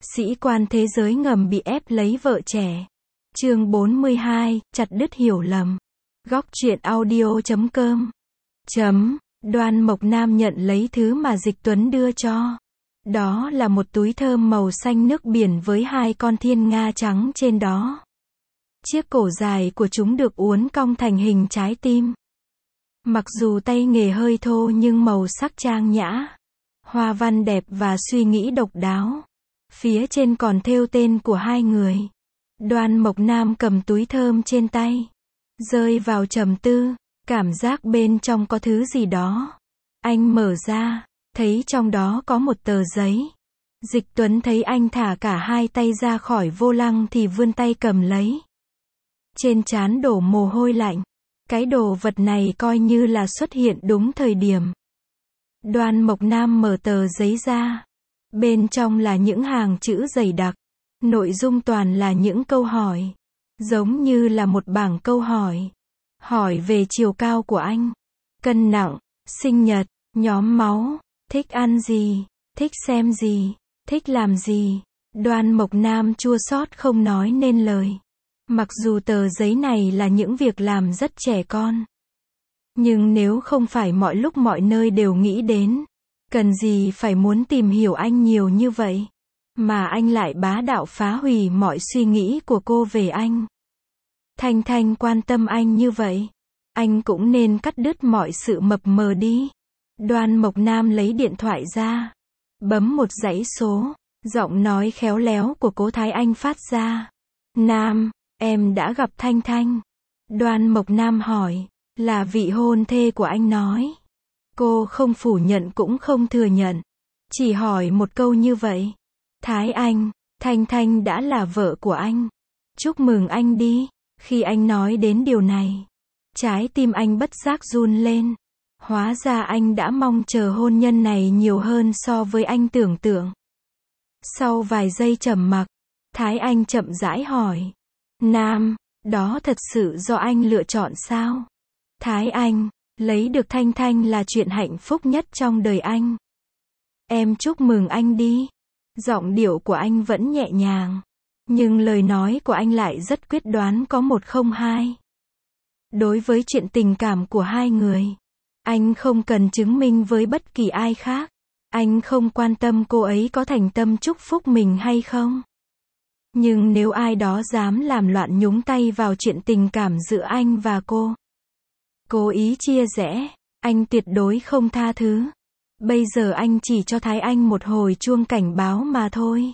Sĩ quan thế giới ngầm bị ép lấy vợ trẻ. Chương 42, chặt đứt hiểu lầm. Góc truyện audio.com. Đoan Mộc Nam nhận lấy thứ mà Dịch Tuấn đưa cho. Đó là một túi thơm màu xanh nước biển với 2 con thiên nga trắng trên đó. Chiếc cổ dài của chúng được uốn cong thành hình trái tim. Mặc dù tay nghề hơi thô nhưng màu sắc trang nhã, hoa văn đẹp và suy nghĩ độc đáo. Phía trên còn thêu tên của 2 người. Đoan Mộc Nam cầm túi thơm trên tay, rơi vào trầm tư, cảm giác bên trong có thứ gì đó. Anh mở ra, thấy trong đó có một tờ giấy. Dịch Tuấn thấy anh thả cả 2 tay ra khỏi vô lăng thì vươn tay cầm lấy. Trên trán đổ mồ hôi lạnh. Cái đồ vật này coi như là xuất hiện đúng thời điểm. Đoan Mộc Nam mở tờ giấy ra. Bên trong là những hàng chữ dày đặc. Nội dung toàn là những câu hỏi. Giống như là một bảng câu hỏi. Hỏi về chiều cao của anh, cân nặng, sinh nhật, nhóm máu, thích ăn gì, thích xem gì, thích làm gì. Đoan Mộc Nam chua xót không nói nên lời. Mặc dù tờ giấy này là những việc làm rất trẻ con. Nhưng nếu không phải mọi lúc mọi nơi đều nghĩ đến, cần gì phải muốn tìm hiểu anh nhiều như vậy. Mà anh lại bá đạo phá hủy mọi suy nghĩ của cô về anh. Thanh Thanh quan tâm anh như vậy, anh cũng nên cắt đứt mọi sự mập mờ đi. Đoan Mộc Nam lấy điện thoại ra, bấm một dãy số, giọng nói khéo léo của Cố Thái Anh phát ra. Nam, em đã gặp Thanh Thanh. Đoan Mộc Nam hỏi, là vị hôn thê của anh nói. Cô không phủ nhận cũng không thừa nhận, chỉ hỏi một câu như vậy. Thái Anh, Thanh Thanh đã là vợ của anh. Chúc mừng anh đi. Khi anh nói đến điều này, trái tim anh bất giác run lên. Hóa ra anh đã mong chờ hôn nhân này nhiều hơn so với anh tưởng tượng. Sau vài giây trầm mặc, Thái Anh chậm rãi hỏi. Nam, đó thật sự do anh lựa chọn sao? Thái Anh, lấy được Thanh Thanh là chuyện hạnh phúc nhất trong đời anh. Em chúc mừng anh đi. Giọng điệu của anh vẫn nhẹ nhàng, nhưng lời nói của anh lại rất quyết đoán, có 102. Đối với chuyện tình cảm của 2 người, anh không cần chứng minh với bất kỳ ai khác. Anh không quan tâm cô ấy có thành tâm chúc phúc mình hay không. Nhưng nếu ai đó dám làm loạn nhúng tay vào chuyện tình cảm giữa anh và cô, cố ý chia rẽ, anh tuyệt đối không tha thứ. Bây giờ anh chỉ cho Thái Anh một hồi chuông cảnh báo mà thôi.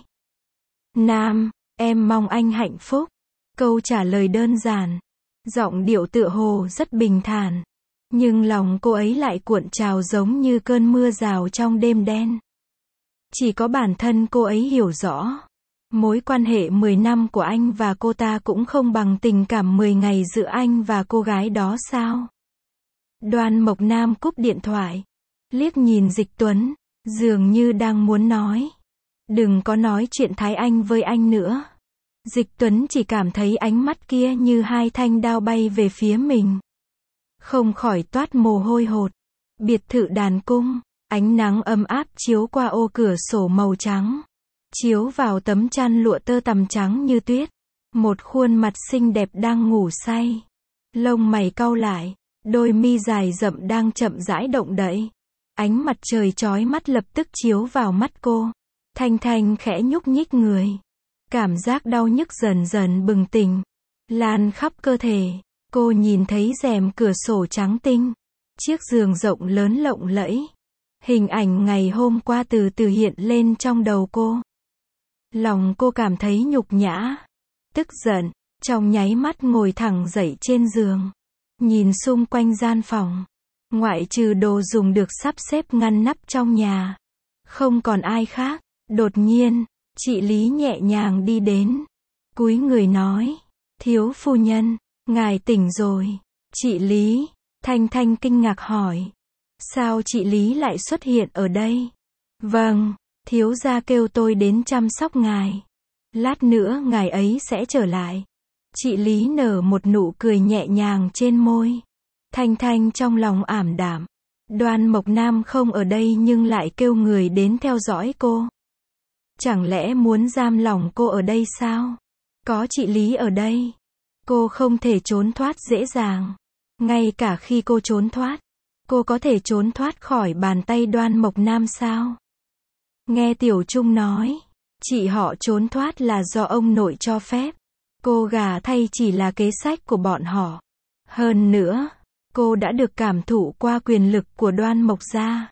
Nam, em mong anh hạnh phúc. Câu trả lời đơn giản, giọng điệu tựa hồ rất bình thản, nhưng lòng cô ấy lại cuộn trào giống như cơn mưa rào trong đêm đen. Chỉ có bản thân cô ấy hiểu rõ. Mối quan hệ 10 năm của anh và cô ta cũng không bằng tình cảm 10 ngày giữa anh và cô gái đó sao? Đoan Mộc Nam cúp điện thoại, liếc nhìn Dịch Tuấn, dường như đang muốn nói. Đừng có nói chuyện Thái Anh với anh nữa. Dịch Tuấn chỉ cảm thấy ánh mắt kia như 2 thanh đao bay về phía mình. Không khỏi toát mồ hôi hột. Biệt thự đàn cung, ánh nắng ấm áp chiếu qua ô cửa sổ màu trắng, chiếu vào tấm chăn lụa tơ tằm trắng như tuyết. Một khuôn mặt xinh đẹp đang ngủ say. Lông mày cau lại, đôi mi dài rậm đang chậm rãi động đậy. Ánh mặt trời chói mắt lập tức chiếu vào mắt cô. Thanh Thanh khẽ nhúc nhích người. Cảm giác đau nhức dần dần bừng tỉnh, lan khắp cơ thể. Cô nhìn thấy rèm cửa sổ trắng tinh, chiếc giường rộng lớn lộng lẫy. Hình ảnh ngày hôm qua từ từ hiện lên trong đầu cô. Lòng cô cảm thấy nhục nhã, tức giận, trong nháy mắt ngồi thẳng dậy trên giường. Nhìn xung quanh gian phòng, ngoại trừ đồ dùng được sắp xếp ngăn nắp trong nhà, không còn ai khác. Đột nhiên, chị Lý nhẹ nhàng đi đến, cúi người nói, thiếu phu nhân, ngài tỉnh rồi. Chị Lý, Thanh Thanh kinh ngạc hỏi, sao chị Lý lại xuất hiện ở đây? Vâng, thiếu gia kêu tôi đến chăm sóc ngài. Lát nữa ngài ấy sẽ trở lại. Chị Lý nở một nụ cười nhẹ nhàng trên môi. Thanh Thanh trong lòng ảm đạm. Đoan Mộc Nam không ở đây nhưng lại kêu người đến theo dõi cô. Chẳng lẽ muốn giam lỏng cô ở đây sao? Có chị Lý ở đây, cô không thể trốn thoát dễ dàng. Ngay cả khi cô trốn thoát, cô có thể trốn thoát khỏi bàn tay Đoan Mộc Nam sao? Nghe Tiểu Trung nói, chị họ trốn thoát là do ông nội cho phép. Cô gả thay chỉ là kế sách của bọn họ. Hơn nữa, cô đã được cảm thụ qua quyền lực của Đoan Mộc gia.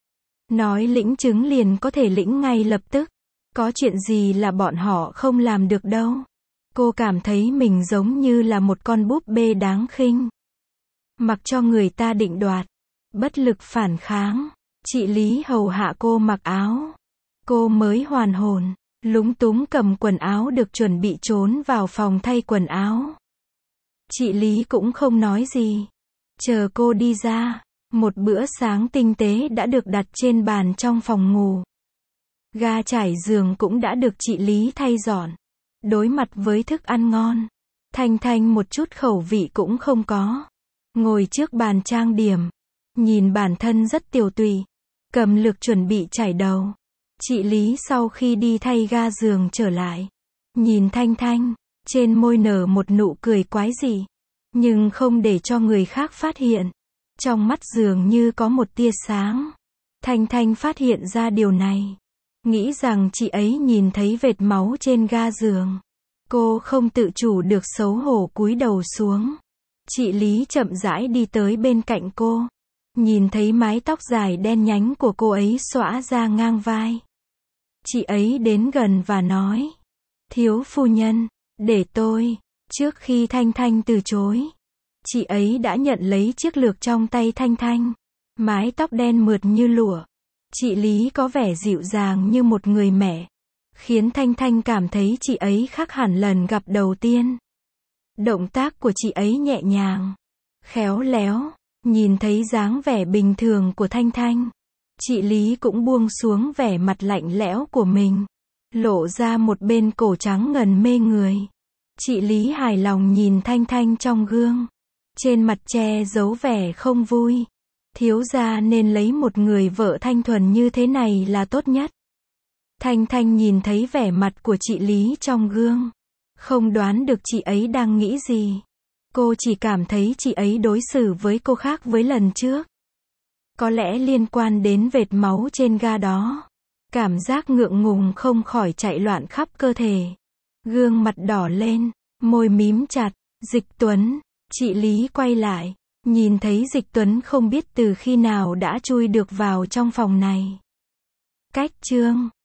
Nói lĩnh chứng liền có thể lĩnh ngay lập tức. Có chuyện gì là bọn họ không làm được đâu. Cô cảm thấy mình giống như là một con búp bê đáng khinh. Mặc cho người ta định đoạt, bất lực phản kháng. Chị Lý hầu hạ cô mặc áo. Cô mới hoàn hồn, lúng túng cầm quần áo được chuẩn bị trốn vào phòng thay quần áo. Chị Lý cũng không nói gì. Chờ cô đi ra, một bữa sáng tinh tế đã được đặt trên bàn trong phòng ngủ. Ga trải giường cũng đã được chị Lý thay dọn. Đối mặt với thức ăn ngon, Thanh Thanh một chút khẩu vị cũng không có. Ngồi trước bàn trang điểm, nhìn bản thân rất tiều tụy, cầm lược chuẩn bị chải đầu. Chị Lý sau khi đi thay ga giường trở lại, nhìn Thanh Thanh, trên môi nở một nụ cười quái dị, nhưng không để cho người khác phát hiện. Trong mắt dường như có một tia sáng. Thanh Thanh phát hiện ra điều này, nghĩ rằng chị ấy nhìn thấy vệt máu trên ga giường. Cô không tự chủ được xấu hổ cúi đầu xuống. Chị Lý chậm rãi đi tới bên cạnh cô, nhìn thấy mái tóc dài đen nhánh của cô ấy xõa ra ngang vai. Chị ấy đến gần và nói, thiếu phu nhân, để tôi. Trước khi Thanh Thanh từ chối, chị ấy đã nhận lấy chiếc lược trong tay Thanh Thanh. Mái tóc đen mượt như lụa. Chị Lý có vẻ dịu dàng như một người mẹ, khiến Thanh Thanh cảm thấy chị ấy khác hẳn lần gặp đầu tiên. Động tác của chị ấy nhẹ nhàng, khéo léo, nhìn thấy dáng vẻ bình thường của Thanh Thanh. Chị Lý cũng buông xuống vẻ mặt lạnh lẽo của mình, lộ ra một bên cổ trắng ngần mê người. Chị Lý hài lòng nhìn Thanh Thanh trong gương, trên mặt che giấu vẻ không vui. Thiếu gia nên lấy một người vợ thanh thuần như thế này là tốt nhất. Thanh Thanh nhìn thấy vẻ mặt của chị Lý trong gương, không đoán được chị ấy đang nghĩ gì. Cô chỉ cảm thấy chị ấy đối xử với cô khác với lần trước. Có lẽ liên quan đến vệt máu trên ga đó. Cảm giác ngượng ngùng không khỏi chạy loạn khắp cơ thể. Gương mặt đỏ lên, môi mím chặt. Dịch Tuấn. Chị Lý quay lại, nhìn thấy Dịch Tuấn không biết từ khi nào đã chui được vào trong phòng này. Cách chương